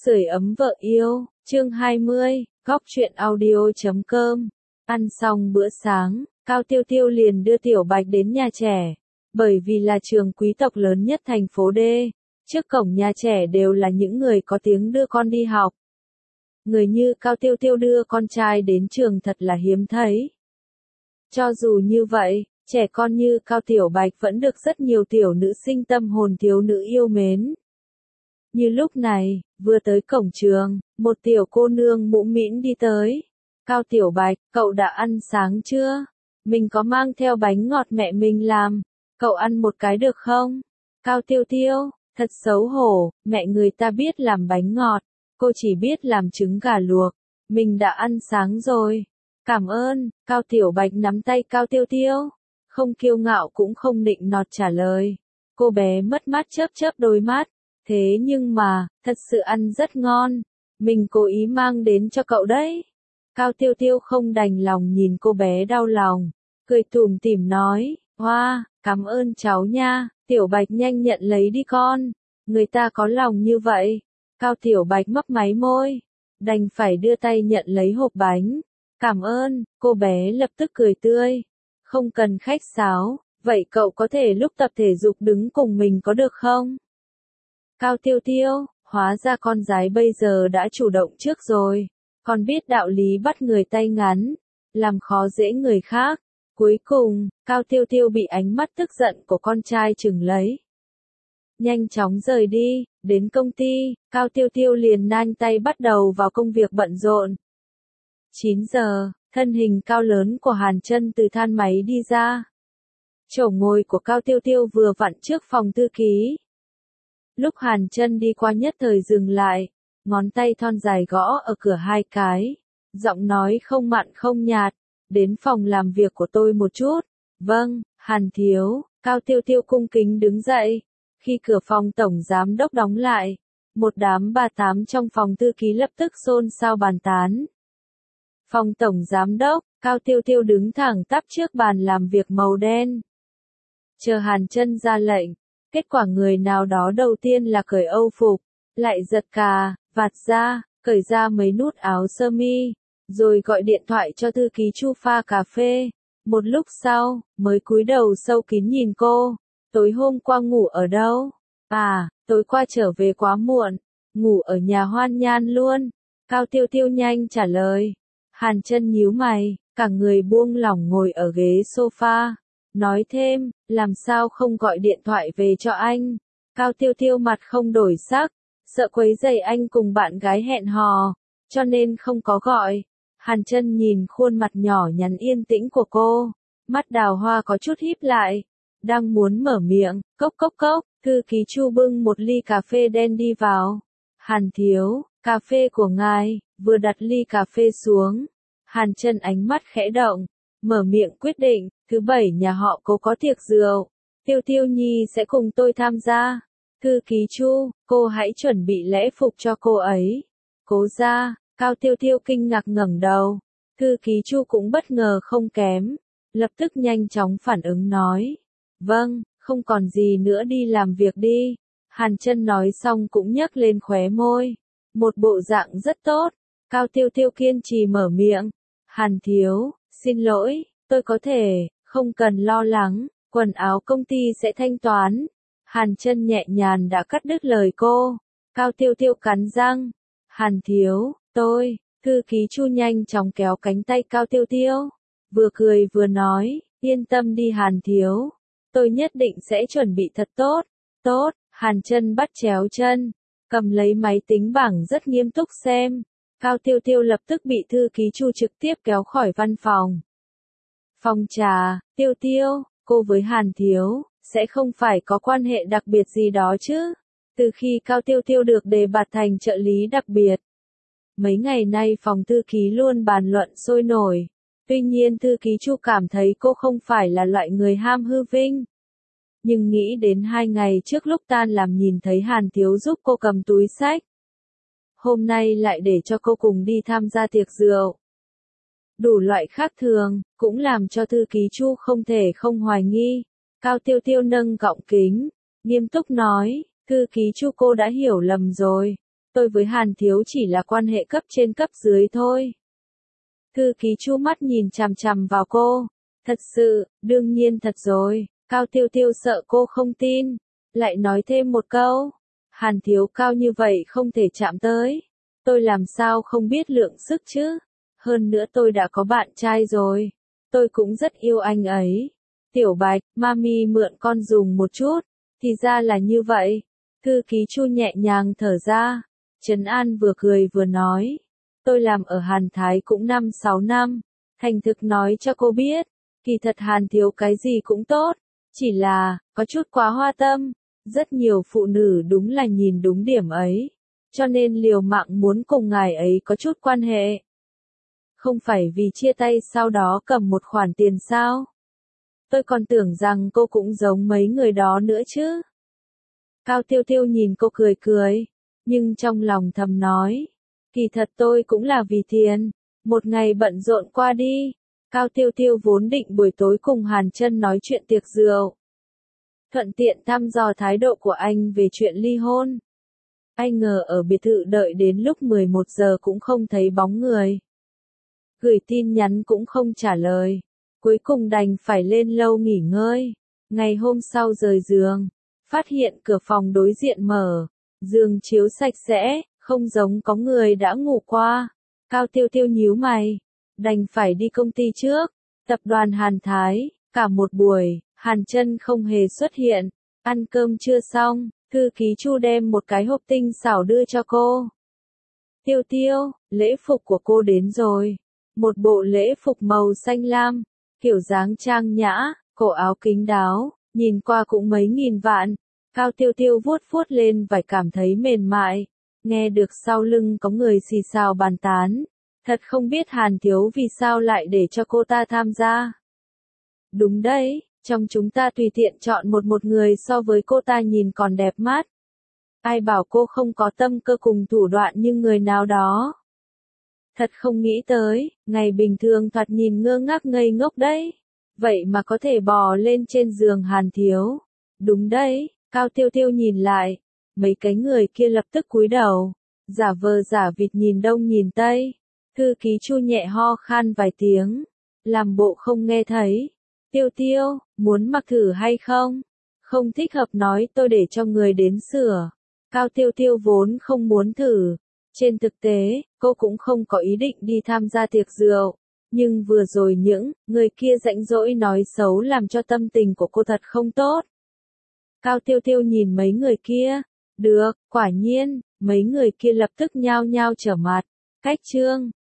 Sưởi ấm vợ yêu, chương 20, góc truyện audio.com. Ăn xong bữa sáng, Cao Tiêu Tiêu liền đưa Tiểu Bạch đến nhà trẻ. Bởi vì là trường quý tộc lớn nhất thành phố D, trước cổng nhà trẻ đều là những người có tiếng đưa con đi học. Người như Cao Tiêu Tiêu đưa con trai đến trường thật là hiếm thấy. Cho dù như vậy, trẻ con như Cao Tiểu Bạch vẫn được rất nhiều tiểu nữ sinh tâm hồn thiếu nữ yêu mến. Như lúc này, vừa tới cổng trường, một tiểu cô nương mũm mĩm đi tới. Cao Tiểu Bạch, cậu đã ăn sáng chưa? Mình có mang theo bánh ngọt mẹ mình làm. Cậu ăn một cái được không? Cao Tiêu Tiêu, thật xấu hổ, mẹ người ta biết làm bánh ngọt. Cô chỉ biết làm trứng gà luộc. Mình đã ăn sáng rồi. Cảm ơn, Cao Tiểu Bạch nắm tay Cao Tiêu Tiêu. Không kiêu ngạo cũng không nịnh nọt trả lời. Cô bé mất mát chớp chớp đôi mắt. Thế nhưng mà, thật sự ăn rất ngon. Mình cố ý mang đến cho cậu đấy. Cao Tiêu Tiêu không đành lòng nhìn cô bé đau lòng. Cười tủm tỉm nói, hoa, cảm ơn cháu nha. Tiểu Bạch nhanh nhận lấy đi con. Người ta có lòng như vậy. Cao Tiểu Bạch mấp máy môi. Đành phải đưa tay nhận lấy hộp bánh. Cảm ơn, cô bé lập tức cười tươi. Không cần khách sáo, vậy cậu có thể lúc tập thể dục đứng cùng mình có được không? Cao Tiêu Tiêu, hóa ra con gái bây giờ đã chủ động trước rồi, còn biết đạo lý bắt người tay ngắn, làm khó dễ người khác. Cuối cùng, Cao Tiêu Tiêu bị ánh mắt tức giận của con trai chừng lấy. Nhanh chóng rời đi, đến công ty, Cao Tiêu Tiêu liền nanh tay bắt đầu vào công việc bận rộn. 9 giờ, thân hình cao lớn của Hàn Chân từ than máy đi ra. Chỗ ngồi của Cao Tiêu Tiêu vừa vặn trước phòng thư ký. Lúc Hàn Chân đi qua nhất thời dừng lại, ngón tay thon dài gõ ở cửa hai cái, giọng nói không mặn không nhạt, đến phòng làm việc của tôi một chút. Vâng, Hàn thiếu, Cao Tiêu Tiêu cung kính đứng dậy. Khi cửa phòng tổng giám đốc đóng lại, một đám bà tám trong phòng thư ký lập tức xôn xao bàn tán. Phòng tổng giám đốc, Cao Tiêu Tiêu đứng thẳng tắp trước bàn làm việc màu đen. Chờ Hàn Chân ra lệnh. Kết quả người nào đó đầu tiên là cởi âu phục, lại giật cà, vạt ra, cởi ra mấy nút áo sơ mi, rồi gọi điện thoại cho thư ký Chu pha cà phê. Một lúc sau, mới cúi đầu sâu kín nhìn cô. Tối hôm qua ngủ ở đâu? À, tối qua trở về quá muộn, ngủ ở nhà Hoan Nhan luôn. Cao Tiêu Tiêu nhanh trả lời. Hàn Chân nhíu mày, cả người buông lỏng ngồi ở ghế sofa. Nói thêm, làm sao không gọi điện thoại về cho anh? Cao Tiêu Tiêu mặt không đổi sắc, sợ quấy rầy anh cùng bạn gái hẹn hò, cho nên không có gọi. Hàn Chân nhìn khuôn mặt nhỏ nhắn yên tĩnh của cô, mắt đào hoa có chút híp lại, đang muốn mở miệng, cốc cốc cốc, thư ký Chu bưng một ly cà phê đen đi vào. Hàn thiếu, cà phê của ngài. Vừa đặt ly cà phê xuống, Hàn Chân ánh mắt khẽ động, mở miệng quyết định, thứ bảy nhà họ Cố có tiệc rượu, Tiêu Tiêu Nhi sẽ cùng tôi tham gia. Thư ký Chu, cô hãy chuẩn bị lễ phục cho cô ấy. Cố gia, Cao Tiêu Tiêu kinh ngạc ngẩng đầu. Thư ký Chu cũng bất ngờ không kém, lập tức nhanh chóng phản ứng nói. Vâng, không còn gì nữa đi làm việc đi. Hàn Chân nói xong cũng nhấc lên khóe môi. Một bộ dạng rất tốt. Cao Tiêu Tiêu kiên trì mở miệng. Hàn thiếu, xin lỗi, tôi có thể, không cần lo lắng, quần áo công ty sẽ thanh toán. Hàn Chân nhẹ nhàng đã cắt đứt lời cô. Cao Tiêu Tiêu cắn răng. Hàn thiếu, tôi, thư ký Chu nhanh chóng kéo cánh tay Cao Tiêu Tiêu. Vừa cười vừa nói, yên tâm đi Hàn thiếu. Tôi nhất định sẽ chuẩn bị thật tốt. Tốt, Hàn Chân bắt chéo chân, cầm lấy máy tính bảng rất nghiêm túc xem. Cao Tiêu Tiêu lập tức bị thư ký Chu trực tiếp kéo khỏi văn phòng. Phòng trà, Tiêu Tiêu, cô với Hàn thiếu, sẽ không phải có quan hệ đặc biệt gì đó chứ? Từ khi Cao Tiêu Tiêu được đề bạt thành trợ lý đặc biệt, mấy ngày nay phòng thư ký luôn bàn luận sôi nổi. Tuy nhiên thư ký Chu cảm thấy cô không phải là loại người ham hư vinh. Nhưng nghĩ đến 2 ngày trước lúc tan làm nhìn thấy Hàn thiếu giúp cô cầm túi xách. Hôm nay lại để cho cô cùng đi tham gia tiệc rượu. Đủ loại khác thường, cũng làm cho thư ký Chu không thể không hoài nghi. Cao Tiêu Tiêu nâng gọng kính, nghiêm túc nói, thư ký Chu cô đã hiểu lầm rồi. Tôi với Hàn Thiếu chỉ là quan hệ cấp trên cấp dưới thôi. Thư ký Chu mắt nhìn chằm chằm vào cô. Thật sự, đương nhiên thật rồi. Cao Tiêu Tiêu sợ cô không tin. Lại nói thêm một câu. Hàn Thiếu cao như vậy không thể chạm tới. Tôi làm sao không biết lượng sức chứ. Hơn nữa tôi đã có bạn trai rồi. Tôi cũng rất yêu anh ấy. Tiểu Bạch, mami mượn con dùng một chút. Thì ra là như vậy. Thư ký Chu nhẹ nhàng thở ra. Trấn An vừa cười vừa nói. Tôi làm ở Hàn Thái cũng 5-6 năm. Thành thực nói cho cô biết. Kỳ thật Hàn Thiếu cái gì cũng tốt. Chỉ là, có chút quá hoa tâm. Rất nhiều phụ nữ đúng là nhìn đúng điểm ấy. Cho nên liều mạng muốn cùng ngài ấy có chút quan hệ. Không phải vì chia tay sau đó cầm một khoản tiền sao? Tôi còn tưởng rằng cô cũng giống mấy người đó nữa chứ. Cao Tiêu Tiêu nhìn cô cười cười. Nhưng trong lòng thầm nói. Kỳ thật tôi cũng là vì tiền. Một ngày bận rộn qua đi. Cao Tiêu Tiêu vốn định buổi tối cùng Hàn Chân nói chuyện tiệc rượu. Thuận tiện thăm dò thái độ của anh về chuyện ly hôn. Ai ngờ ở biệt thự đợi đến lúc 11 giờ cũng không thấy bóng người. Gửi tin nhắn cũng không trả lời. Cuối cùng đành phải lên lâu nghỉ ngơi. Ngày hôm sau rời giường, phát hiện cửa phòng đối diện mở. Giường chiếu sạch sẽ, không giống có người đã ngủ qua. Cao Tiêu Tiêu nhíu mày. Đành phải đi công ty trước. Tập đoàn Hàn Thái, cả một buổi, Hàn Chân không hề xuất hiện. Ăn cơm chưa xong, thư ký Chu đem một cái hộp tinh xảo đưa cho cô. Tiêu Tiêu, lễ phục của cô đến rồi. Một bộ lễ phục màu xanh lam, kiểu dáng trang nhã, cổ áo kín đáo, nhìn qua cũng mấy nghìn vạn. Cao Tiêu Tiêu vuốt vuốt lên vải cảm thấy mềm mại. Nghe được sau lưng có người xì xào bàn tán. Thật không biết Hàn Thiếu vì sao lại để cho cô ta tham gia. Đúng đấy, trong chúng ta tùy tiện chọn một người so với cô ta nhìn còn đẹp mắt. Ai bảo cô không có tâm cơ cùng thủ đoạn như người nào đó. Thật không nghĩ tới, ngày bình thường thoạt nhìn ngơ ngác ngây ngốc đấy. Vậy mà có thể bò lên trên giường Hàn Thiếu. Đúng đấy, Cao Tiêu Tiêu nhìn lại. Mấy cái người kia lập tức cúi đầu. Giả vờ giả vịt nhìn đông nhìn tây. Thư ký Chu nhẹ ho khan vài tiếng. Làm bộ không nghe thấy. Tiêu Tiêu, muốn mặc thử hay không? Không thích hợp nói tôi để cho người đến sửa. Cao Tiêu Tiêu vốn không muốn thử. Trên thực tế, cô cũng không có ý định đi tham gia tiệc rượu. Nhưng vừa rồi những người kia rãnh rỗi nói xấu làm cho tâm tình của cô thật không tốt. Cao Tiêu Tiêu nhìn mấy người kia. Được, quả nhiên, mấy người kia lập tức nhao nhao trở mặt. Cách trương.